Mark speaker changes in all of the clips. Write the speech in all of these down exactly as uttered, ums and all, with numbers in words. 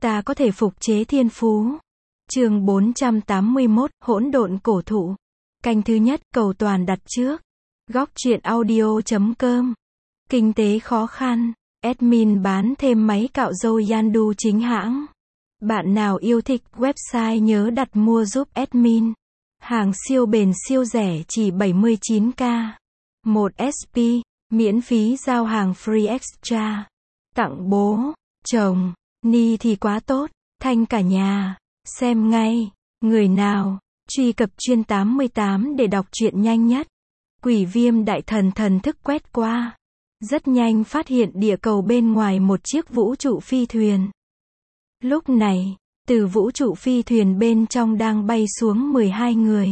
Speaker 1: ta có thể phục chế thiên phú. Chương bốn trăm tám mươi mốt, hỗn độn cổ thụ. Canh thứ nhất, cầu toàn đặt trước. Góc truyện audio chấm com. Kinh tế khó khăn. Admin bán thêm máy cạo râu Yandu chính hãng. Bạn nào yêu thích website nhớ đặt mua giúp admin. Hàng siêu bền siêu rẻ chỉ bảy mươi chín k. một ét pê, miễn phí giao hàng free extra. Tặng bố, chồng, ni thì quá tốt, thanh cả nhà. Xem ngay, người nào, truy cập chuyên tám mươi tám để đọc truyện nhanh nhất. Quỷ viêm đại thần thần thức quét qua. Rất nhanh phát hiện địa cầu bên ngoài một chiếc vũ trụ phi thuyền. Lúc này, từ vũ trụ phi thuyền bên trong đang bay xuống mười hai người.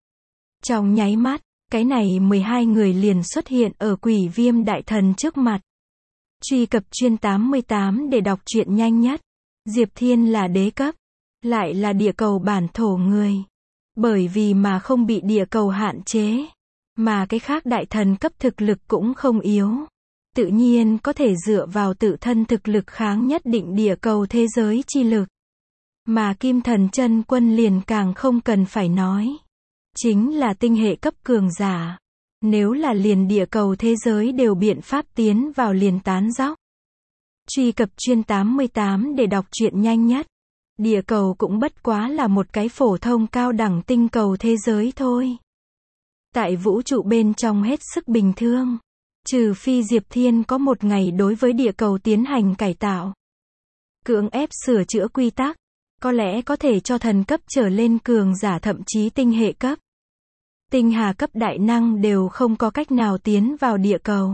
Speaker 1: Trong nháy mắt, cái này mười hai người liền xuất hiện ở quỷ viêm đại thần trước mặt. Truy cập chuyên tám mươi tám để đọc truyện nhanh nhất. Diệp Thiên là đế cấp, lại là địa cầu bản thổ người. Bởi vì mà không bị địa cầu hạn chế, mà cái khác đại thần cấp thực lực cũng không yếu. Tự nhiên có thể dựa vào tự thân thực lực kháng nhất định địa cầu thế giới chi lực. Mà Kim Thần Chân Quân liền càng không cần phải nói. Chính là tinh hệ cấp cường giả. Nếu là liền địa cầu thế giới đều biện pháp tiến vào liền tán dóc. Truy cập chuyên tám mươi tám để đọc truyện nhanh nhất. Địa cầu cũng bất quá là một cái phổ thông cao đẳng tinh cầu thế giới thôi. Tại vũ trụ bên trong hết sức bình thường. Trừ phi Diệp Thiên có một ngày đối với địa cầu tiến hành cải tạo. Cưỡng ép sửa chữa quy tắc. Có lẽ có thể cho thần cấp trở lên cường giả thậm chí tinh hệ cấp. Tinh hà cấp đại năng đều không có cách nào tiến vào địa cầu.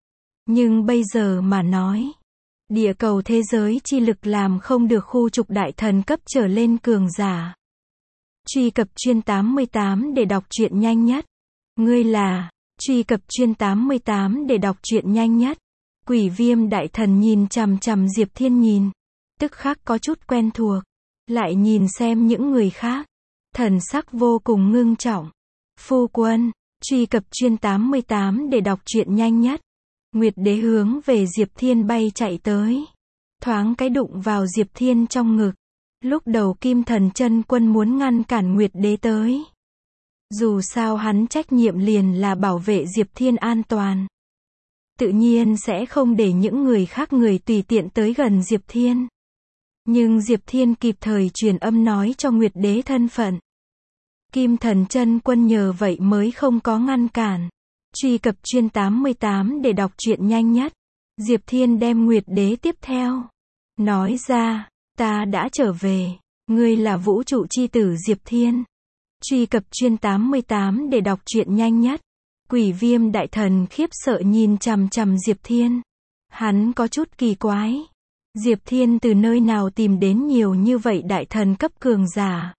Speaker 1: Nhưng bây giờ mà nói. Địa cầu thế giới chi lực làm không được khu trục đại thần cấp trở lên cường giả. Truy cập chuyên tám mươi tám để đọc truyện nhanh nhất. Ngươi là, truy cập chuyên tám mươi tám để đọc truyện nhanh nhất. Quỷ viêm đại thần nhìn chằm chằm Diệp Thiên nhìn. Tức khắc có chút quen thuộc. Lại nhìn xem những người khác. Thần sắc vô cùng ngưng trọng. Phu quân, truy cập chuyên tám mươi tám để đọc truyện nhanh nhất. Nguyệt đế hướng về Diệp Thiên bay chạy tới. Thoáng cái đụng vào Diệp Thiên trong ngực. Lúc đầu Kim Thần Chân Quân muốn ngăn cản Nguyệt đế tới. Dù sao hắn trách nhiệm liền là bảo vệ Diệp Thiên an toàn. Tự nhiên sẽ không để những người khác người tùy tiện tới gần Diệp Thiên. Nhưng Diệp Thiên kịp thời truyền âm nói cho Nguyệt đế thân phận. Kim Thần Chân Quân nhờ vậy mới không có ngăn cản. Truy cập chuyên tám mươi tám để đọc truyện nhanh nhất. Diệp Thiên đem Nguyệt đế tiếp theo. Nói ra, ta đã trở về. Ngươi là vũ trụ chi tử Diệp Thiên. Truy cập chuyên tám mươi tám để đọc truyện nhanh nhất. Quỷ viêm đại thần khiếp sợ nhìn chằm chằm Diệp Thiên. Hắn có chút kỳ quái. Diệp Thiên từ nơi nào tìm đến nhiều như vậy đại thần cấp cường giả.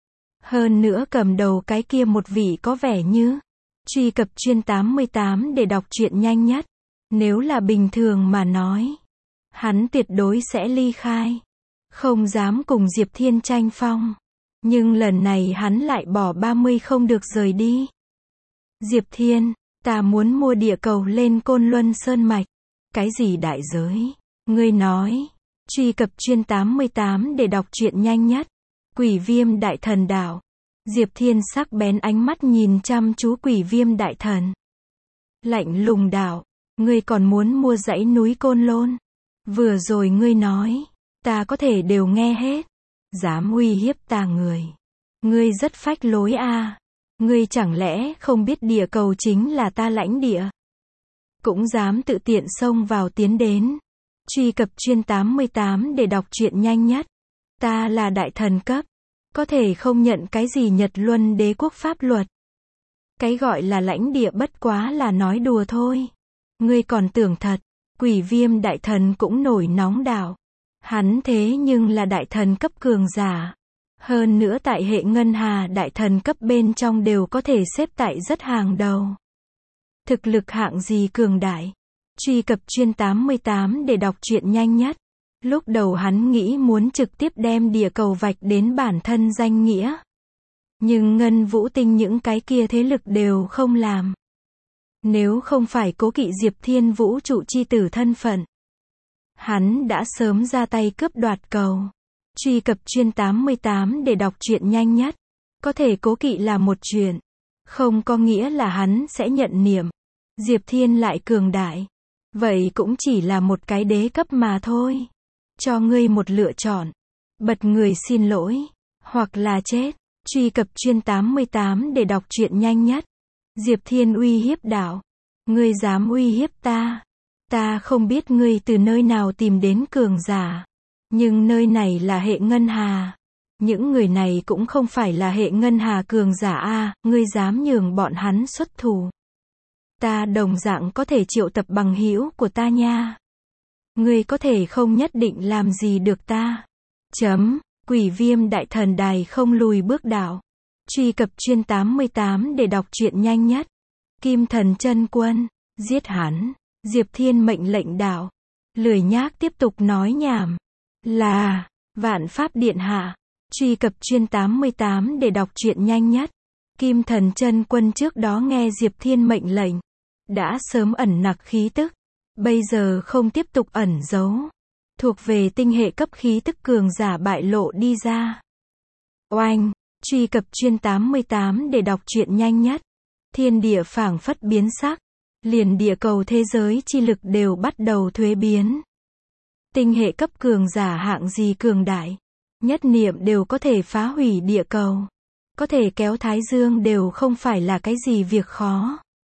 Speaker 1: Hơn nữa cầm đầu cái kia một vị có vẻ như. Truy cập chuyên tám mươi tám để đọc truyện nhanh nhất. Nếu là bình thường mà nói. Hắn tuyệt đối sẽ ly khai. Không dám cùng Diệp Thiên tranh phong. Nhưng lần này hắn lại bỏ ba mươi không được rời đi. Diệp Thiên, ta muốn mua địa cầu lên Côn Luân Sơn Mạch. Cái gì đại giới? Ngươi nói. Truy cập chuyên tám mươi tám để đọc truyện nhanh nhất. Quỷ viêm đại thần đảo. Diệp Thiên sắc bén ánh mắt nhìn chăm chú quỷ viêm đại thần. Lạnh lùng đảo. Ngươi còn muốn mua dãy núi Côn Lôn. Vừa rồi ngươi nói. Ta có thể đều nghe hết. Dám uy hiếp ta người. Ngươi rất phách lối a. À. Ngươi chẳng lẽ không biết địa cầu chính là ta lãnh địa. Cũng dám tự tiện xông vào tiến đến. Truy cập chuyên tám mươi tám để đọc truyện nhanh nhất. Ta là đại thần cấp. Có thể không nhận cái gì Nhật Luân đế quốc pháp luật. Cái gọi là lãnh địa bất quá là nói đùa thôi. Ngươi còn tưởng thật. Quỷ viêm đại thần cũng nổi nóng đảo. Hắn thế nhưng là đại thần cấp cường giả. Hơn nữa tại hệ ngân hà đại thần cấp bên trong đều có thể xếp tại rất hàng đầu. Thực lực hạng gì cường đại. Truy cập chuyên tám mươi tám để đọc truyện nhanh nhất. Lúc đầu hắn nghĩ muốn trực tiếp đem địa cầu vạch đến bản thân danh nghĩa. Nhưng Ngân Vũ Tinh những cái kia thế lực đều không làm. Nếu không phải cố kỵ Diệp Thiên vũ trụ chi tử thân phận. Hắn đã sớm ra tay cướp đoạt cầu. Truy cập chuyên tám mươi tám để đọc truyện nhanh nhất. Có thể cố kỵ là một chuyện, không có nghĩa là hắn sẽ nhận niệm. Diệp Thiên lại cường đại. Vậy cũng chỉ là một cái đế cấp mà thôi. Cho ngươi một lựa chọn. Bật người xin lỗi. Hoặc là chết. Truy cập chuyên tám mươi tám để đọc truyện nhanh nhất. Diệp Thiên uy hiếp đạo. Ngươi dám uy hiếp ta. Ta không biết ngươi từ nơi nào tìm đến cường giả. Nhưng nơi này là hệ ngân hà. Những người này cũng không phải là hệ ngân hà cường giả a, ngươi dám nhường bọn hắn xuất thủ. Ta đồng dạng có thể triệu tập bằng hữu của ta nha. Ngươi có thể không nhất định làm gì được ta. Chấm, Quỷ Viêm Đại Thần Đài không lùi bước đạo. Truy cập chuyên tám mươi tám để đọc truyện nhanh nhất. Kim Thần Chân Quân, giết hắn. Diệp Thiên mệnh lệnh đạo. Lười nhác tiếp tục nói nhảm. Là, Vạn Pháp Điện Hạ. Truy cập chuyên tám mươi tám để đọc truyện nhanh nhất. Kim Thần Chân Quân trước đó nghe Diệp Thiên mệnh lệnh, đã sớm ẩn nặc khí tức, bây giờ không tiếp tục ẩn giấu. Thuộc về tinh hệ cấp khí tức cường giả bại lộ đi ra. Oanh, truy cập chuyên tám mươi tám để đọc truyện nhanh nhất. Thiên địa phảng phất biến sắc, liền địa cầu thế giới chi lực đều bắt đầu thuế biến. Tinh hệ cấp cường giả hạng gì cường đại, nhất niệm đều có thể phá hủy địa cầu, có thể kéo Thái Dương đều không phải là cái gì việc khó.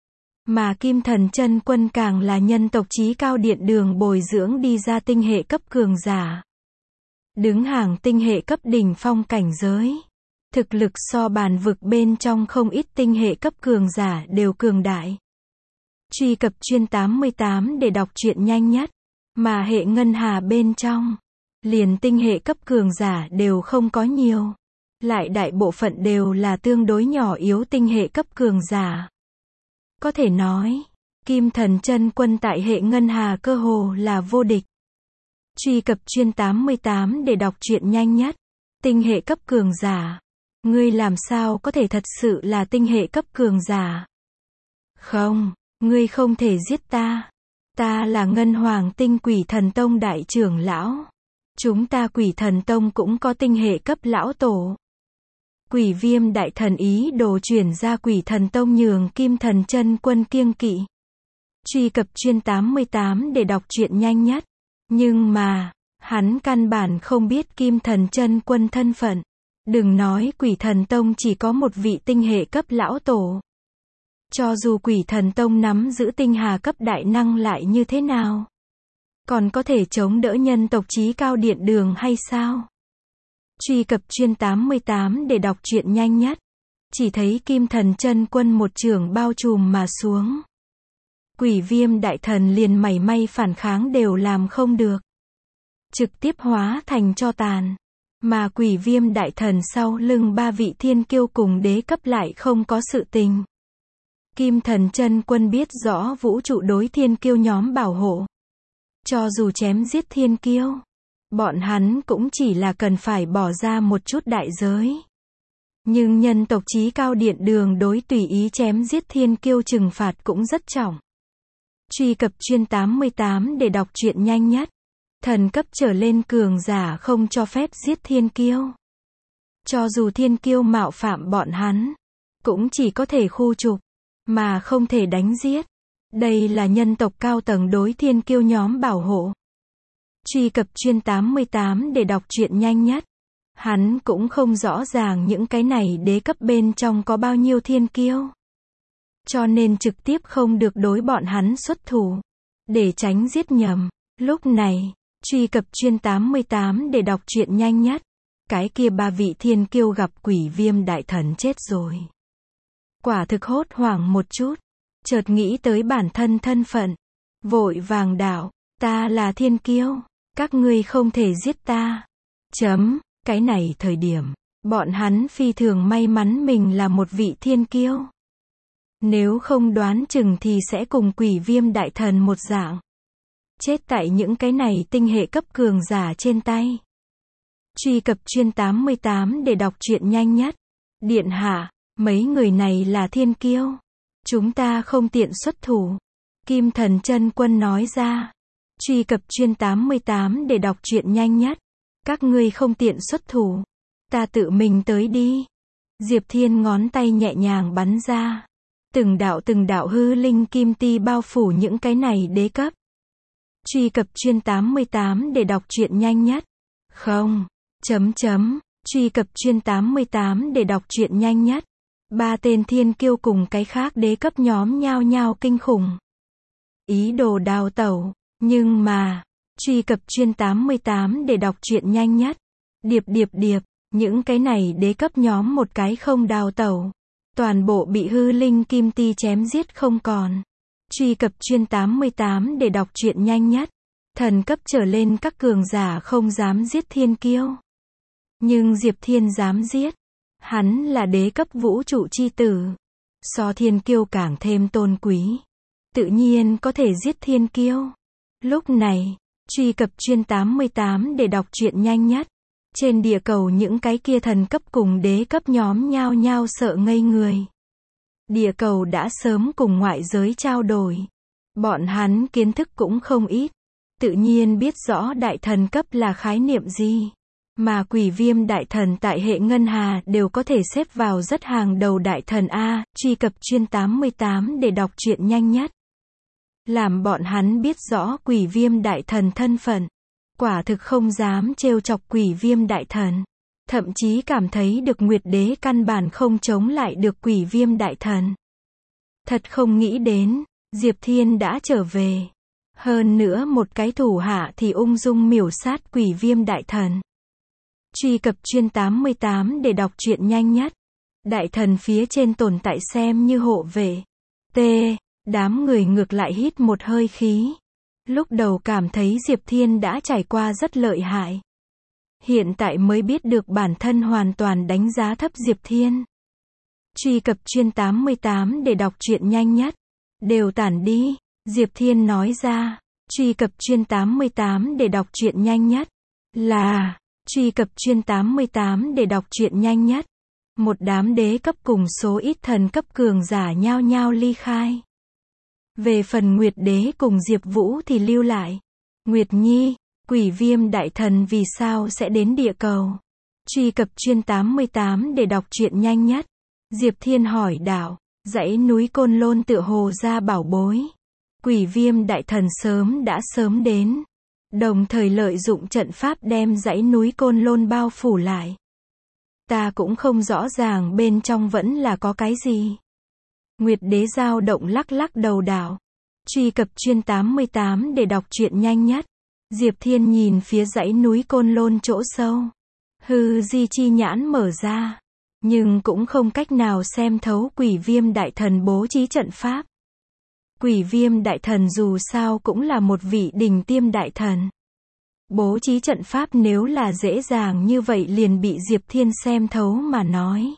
Speaker 1: Mà Kim Thần Chân Quân càng là nhân tộc chí cao điện đường bồi dưỡng đi ra tinh hệ cấp cường giả. Đứng hàng tinh hệ cấp đỉnh phong cảnh giới. Thực lực so bàn vực bên trong không ít tinh hệ cấp cường giả đều cường đại. Truy cập chuyên tám mươi tám để đọc truyện nhanh nhất. Mà hệ ngân hà bên trong, liền tinh hệ cấp cường giả đều không có nhiều. Lại đại bộ phận đều là tương đối nhỏ yếu tinh hệ cấp cường giả. Có thể nói, Kim Thần Chân Quân tại hệ ngân hà cơ hồ là vô địch. Truy cập chuyên tám mươi tám để đọc truyện nhanh nhất. Tinh hệ cấp cường giả. Ngươi làm sao có thể thật sự là tinh hệ cấp cường giả? Không, ngươi không thể giết ta. Ta là Ngân Hoàng Tinh Quỷ Thần Tông đại trưởng lão. Chúng ta Quỷ Thần Tông cũng có tinh hệ cấp lão tổ. Quỷ Viêm Đại Thần ý đồ chuyển ra Quỷ Thần Tông nhường Kim Thần Chân Quân kiêng kỵ. Truy cập chuyên tám mươi tám để đọc truyện nhanh nhất. Nhưng mà, hắn căn bản không biết Kim Thần Chân Quân thân phận. Đừng nói Quỷ Thần Tông chỉ có một vị tinh hệ cấp lão tổ. Cho dù Quỷ Thần Tông nắm giữ tinh hà cấp đại năng lại như thế nào? Còn có thể chống đỡ nhân tộc chí cao điện đường hay sao? Truy cập chuyên tám mươi tám để đọc truyện nhanh nhất. Chỉ thấy Kim Thần Chân Quân một chưởng bao trùm mà xuống. Quỷ Viêm Đại Thần liền mảy may phản kháng đều làm không được. Trực tiếp hóa thành tro tàn. Mà Quỷ Viêm Đại Thần sau lưng ba vị thiên kiêu cùng đế cấp lại không có sự tình. Kim Thần Chân Quân biết rõ vũ trụ đối thiên kiêu nhóm bảo hộ. Cho dù chém giết thiên kiêu, bọn hắn cũng chỉ là cần phải bỏ ra một chút đại giới. Nhưng nhân tộc chí cao điện đường đối tùy ý chém giết thiên kiêu trừng phạt cũng rất trọng. Truy cập chuyên tám mươi tám để đọc truyện nhanh nhất. Thần cấp trở lên cường giả không cho phép giết thiên kiêu. Cho dù thiên kiêu mạo phạm bọn hắn, cũng chỉ có thể khu trục, mà không thể đánh giết. Đây là nhân tộc cao tầng đối thiên kiêu nhóm bảo hộ. Truy cập chuyên tám mươi tám để đọc truyện nhanh nhất. Hắn cũng không rõ ràng những cái này đế cấp bên trong có bao nhiêu thiên kiêu. Cho nên trực tiếp không được đối bọn hắn xuất thủ. Để tránh giết nhầm. Lúc này, truy cập chuyên tám mươi tám để đọc truyện nhanh nhất. Cái kia ba vị thiên kiêu gặp Quỷ Viêm Đại Thần chết rồi. Quả thực hốt hoảng một chút. Chợt nghĩ tới bản thân thân phận. Vội vàng đạo, ta là thiên kiêu. Các ngươi không thể giết ta. Chấm, cái này thời điểm, bọn hắn phi thường may mắn mình là một vị thiên kiêu. Nếu không đoán chừng thì sẽ cùng Quỷ Viêm Đại Thần một dạng. Chết tại những cái này tinh hệ cấp cường giả trên tay. Truy cập chuyên tám mươi tám để đọc truyện nhanh nhất. Điện hạ, mấy người này là thiên kiêu. Chúng ta không tiện xuất thủ. Kim Thần Chân Quân nói ra. Truy cập chuyên tám mươi tám để đọc truyện nhanh nhất. Các ngươi không tiện xuất thủ. Ta tự mình tới đi. Diệp Thiên ngón tay nhẹ nhàng bắn ra. Từng đạo từng đạo hư linh kim ti bao phủ những cái này đế cấp. Truy cập chuyên tám mươi tám để đọc truyện nhanh nhất. Không. Chấm chấm. Truy cập chuyên tám mươi tám để đọc truyện nhanh nhất. Ba tên thiên kiêu cùng cái khác đế cấp nhóm nhao nhao kinh khủng. Ý đồ đào tẩu. Nhưng mà. Truy cập chuyên tám mươi tám để đọc truyện nhanh nhất. Điệp điệp điệp. Những cái này đế cấp nhóm một cái không đào tẩu. Toàn bộ bị hư linh kim ti chém giết không còn. Truy cập chuyên tám mươi tám để đọc truyện nhanh nhất. Thần cấp trở lên các cường giả không dám giết thiên kiêu. Nhưng Diệp Thiên dám giết. Hắn là đế cấp vũ trụ chi tử. So thiên kiêu càng thêm tôn quý. Tự nhiên có thể giết thiên kiêu. Lúc này, truy cập chuyên tám mươi tám để đọc truyện nhanh nhất. Trên địa cầu những cái kia thần cấp cùng đế cấp nhóm nhao nhao sợ ngây người. Địa cầu đã sớm cùng ngoại giới trao đổi. Bọn hắn kiến thức cũng không ít. Tự nhiên biết rõ đại thần cấp là khái niệm gì. Mà quỷ viêm đại thần tại hệ ngân hà đều có thể xếp vào rất hàng đầu đại thần A. Truy cập chuyên tám mươi tám để đọc truyện nhanh nhất. Làm bọn hắn biết rõ quỷ viêm đại thần thân phận. Quả thực không dám trêu chọc quỷ viêm đại thần. Thậm chí cảm thấy được Nguyệt Đế căn bản không chống lại được quỷ viêm đại thần. Thật không nghĩ đến, Diệp Thiên đã trở về. Hơn nữa một cái thủ hạ thì ung dung miểu sát quỷ viêm đại thần. Truy cập chuyên tám mươi tám để đọc truyện nhanh nhất. Đại thần phía trên tồn tại xem như hộ vệ. T. Đám người ngược lại hít một hơi khí. Lúc đầu cảm thấy Diệp Thiên đã trải qua rất lợi hại. Hiện tại mới biết được bản thân hoàn toàn đánh giá thấp Diệp Thiên. Truy cập chuyên tám mươi tám để đọc truyện nhanh nhất. Đều tản đi, Diệp Thiên nói ra. Truy cập chuyên tám mươi tám để đọc truyện nhanh nhất. Là, truy cập chuyên tám mươi tám để đọc truyện nhanh nhất. Một đám đế cấp cùng số ít thần cấp cường giả nhao nhao ly khai. Về phần Nguyệt Đế cùng Diệp Vũ thì lưu lại. Nguyệt Nhi, quỷ viêm đại thần vì sao sẽ đến địa cầu? Truy cập chuyên tám mươi tám để đọc truyện nhanh nhất. Diệp Thiên hỏi đạo, dãy núi Côn Lôn tựa hồ ra bảo bối. Quỷ viêm đại thần sớm đã sớm đến. Đồng thời lợi dụng trận pháp đem dãy núi Côn Lôn bao phủ lại. Ta cũng không rõ ràng bên trong vẫn là có cái gì. Nguyệt Đế dao động lắc lắc đầu đảo. Truy cập chuyên tám mươi tám để đọc truyện nhanh nhất. Diệp Thiên nhìn phía dãy núi Côn Lôn chỗ sâu. Hư di chi nhãn mở ra. Nhưng cũng không cách nào xem thấu quỷ viêm đại thần bố trí trận pháp. Quỷ viêm đại thần dù sao cũng là một vị đỉnh tiêm đại thần. Bố trí trận pháp nếu là dễ dàng như vậy liền bị Diệp Thiên xem thấu mà nói.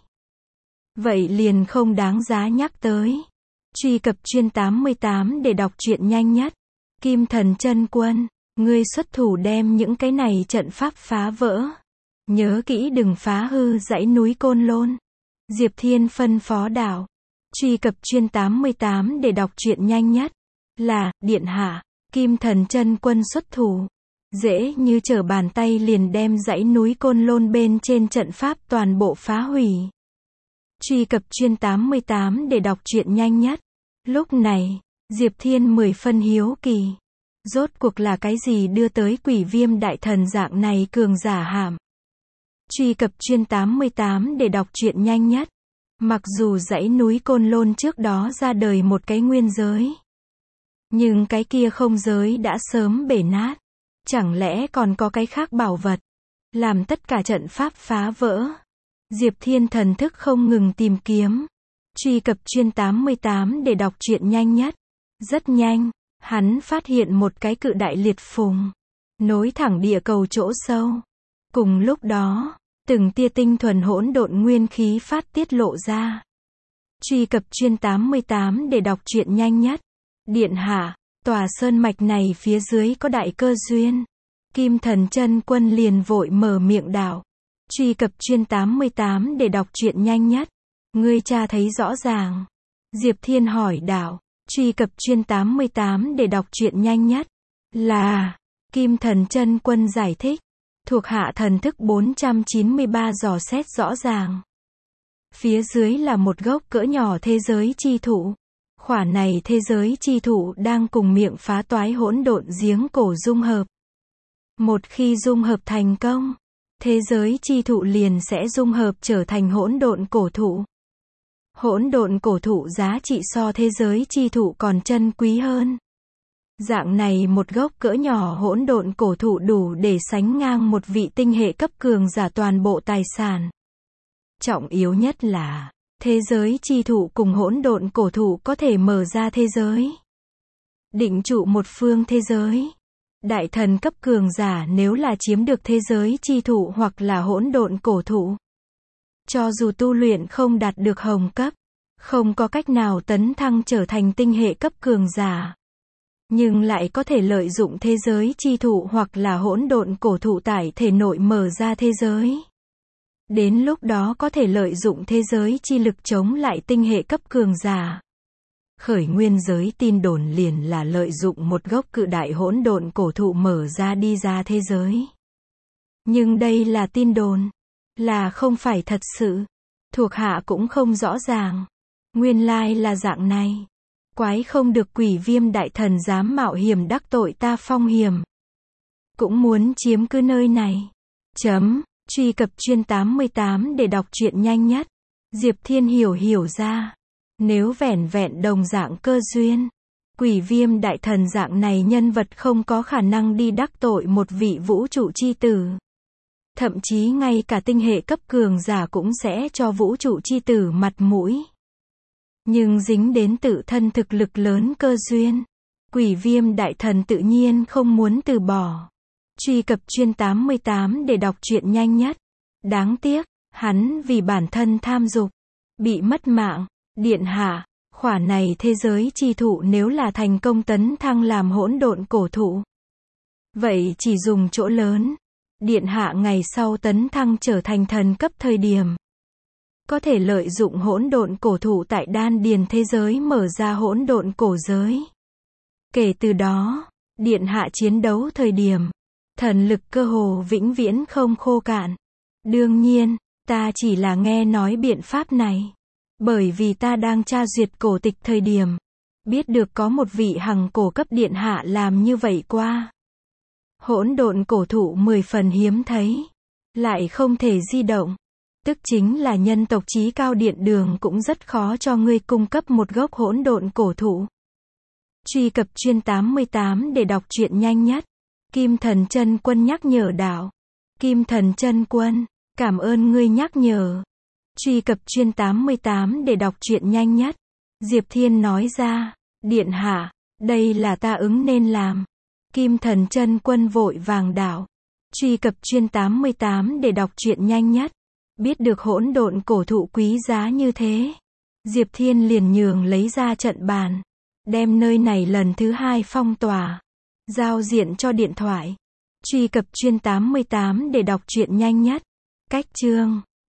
Speaker 1: Vậy liền không đáng giá nhắc tới. Truy cập chuyên tám mươi tám để đọc truyện nhanh nhất. Kim thần chân quân, ngươi xuất thủ đem những cái này trận pháp phá vỡ. Nhớ kỹ đừng phá hư dãy núi Côn Lôn. Diệp Thiên phân phó đạo. Truy cập chuyên tám mươi tám để đọc truyện nhanh nhất. Là, điện hạ, Kim thần chân quân xuất thủ. Dễ như trở bàn tay liền đem dãy núi Côn Lôn bên trên trận pháp toàn bộ phá hủy. Truy cập chuyên tám mươi tám để đọc truyện nhanh nhất. Lúc này, Diệp Thiên mười phân hiếu kỳ. Rốt cuộc là cái gì đưa tới quỷ viêm đại thần dạng này cường giả hàm. Truy cập chuyên tám mươi tám để đọc truyện nhanh nhất. Mặc dù dãy núi Côn Lôn trước đó ra đời một cái nguyên giới. Nhưng cái kia không giới đã sớm bể nát. Chẳng lẽ còn có cái khác bảo vật. Làm tất cả trận pháp phá vỡ. Diệp Thiên thần thức không ngừng tìm kiếm. Truy cập chuyên tám mươi tám để đọc truyện nhanh nhất. Rất nhanh, hắn phát hiện một cái cự đại liệt phùng. Nối thẳng địa cầu chỗ sâu. Cùng lúc đó, từng tia tinh thuần hỗn độn nguyên khí phát tiết lộ ra. Truy cập chuyên tám mươi tám để đọc truyện nhanh nhất. Điện hạ, tòa sơn mạch này phía dưới có đại cơ duyên. Kim thần chân quân liền vội mở miệng đạo. Truy cập chuyên tám mươi tám để đọc truyện nhanh nhất. Ngươi cha thấy rõ ràng. Diệp Thiên hỏi đạo. Truy cập chuyên tám mươi tám để đọc truyện nhanh nhất. Là, Kim thần chân quân giải thích. Thuộc hạ thần thức bốn trăm chín mươi ba dò xét rõ ràng. Phía dưới là một gốc cỡ nhỏ thế giới chi thụ. Khỏa này thế giới chi thụ đang cùng miệng phá toái hỗn độn giếng cổ dung hợp. Một khi dung hợp thành công, thế giới chi thụ liền sẽ dung hợp trở thành hỗn độn cổ thụ. Hỗn độn cổ thụ giá trị so thế giới chi thụ còn chân quý hơn. Dạng này một gốc cỡ nhỏ hỗn độn cổ thụ đủ để sánh ngang một vị tinh hệ cấp cường giả toàn bộ tài sản. Trọng yếu nhất là, thế giới chi thụ cùng hỗn độn cổ thụ có thể mở ra thế giới. Định trụ một phương thế giới. Đại thần cấp cường giả nếu là chiếm được thế giới chi thụ hoặc là hỗn độn cổ thụ. Cho dù tu luyện không đạt được hồng cấp, không có cách nào tấn thăng trở thành tinh hệ cấp cường giả. Nhưng lại có thể lợi dụng thế giới chi thụ hoặc là hỗn độn cổ thụ tại thể nội mở ra thế giới. Đến lúc đó có thể lợi dụng thế giới chi lực chống lại tinh hệ cấp cường giả. Khởi nguyên giới tin đồn liền là lợi dụng một gốc cự đại hỗn độn cổ thụ mở ra đi ra thế giới. Nhưng đây là tin đồn, là không phải thật sự. Thuộc hạ cũng không rõ ràng. Nguyên lai là dạng này. Quái không được Quỷ Viêm đại thần dám mạo hiểm đắc tội ta Phong Hiểm. Cũng muốn chiếm cứ nơi này. Chấm, truy cập chuyên tám mươi tám để đọc truyện nhanh nhất. Diệp Thiên hiểu hiểu ra. Nếu vẻn vẹn đồng dạng cơ duyên, Quỷ Viêm đại thần dạng này nhân vật không có khả năng đi đắc tội một vị vũ trụ chi tử. Thậm chí ngay cả tinh hệ cấp cường giả cũng sẽ cho vũ trụ chi tử mặt mũi. Nhưng dính đến tự thân thực lực lớn cơ duyên, Quỷ Viêm đại thần tự nhiên không muốn từ bỏ. Truy cập chuyên tám mươi tám để đọc truyện nhanh nhất. Đáng tiếc, hắn vì bản thân tham dục, bị mất mạng. Điện hạ, khỏa này thế giới chi thụ nếu là thành công tấn thăng làm hỗn độn cổ thụ. Vậy chỉ dùng chỗ lớn. Điện hạ ngày sau tấn thăng trở thành thần cấp thời điểm. Có thể lợi dụng hỗn độn cổ thụ tại đan điền thế giới mở ra hỗn độn cổ giới. Kể từ đó, điện hạ chiến đấu thời điểm, thần lực cơ hồ vĩnh viễn không khô cạn. Đương nhiên, ta chỉ là nghe nói biện pháp này. Bởi vì ta đang tra duyệt cổ tịch thời điểm, biết được có một vị hằng cổ cấp điện hạ làm như vậy qua. Hỗn độn cổ thụ mười phần hiếm thấy, lại không thể di động. Tức chính là nhân tộc chí cao điện đường cũng rất khó cho ngươi cung cấp một gốc hỗn độn cổ thụ. Truy cập chuyên tám mươi tám để đọc truyện nhanh nhất. Kim Thần Chân Quân nhắc nhở đạo. Kim Thần Chân Quân, cảm ơn ngươi nhắc nhở. Truy cập chuyên tám mươi tám để đọc truyện nhanh nhất. Diệp Thiên nói ra, điện hạ, đây là ta ứng nên làm. Kim Thần Chân Quân vội vàng đạo. Truy cập chuyên tám mươi tám để đọc truyện nhanh nhất. Biết được hỗn độn cổ thụ quý giá như thế, Diệp Thiên liền nhường lấy ra trận bàn, đem nơi này lần thứ hai phong tỏa, giao diện cho điện thoại. Truy cập chuyên tám mươi tám để đọc truyện nhanh nhất. Cách chương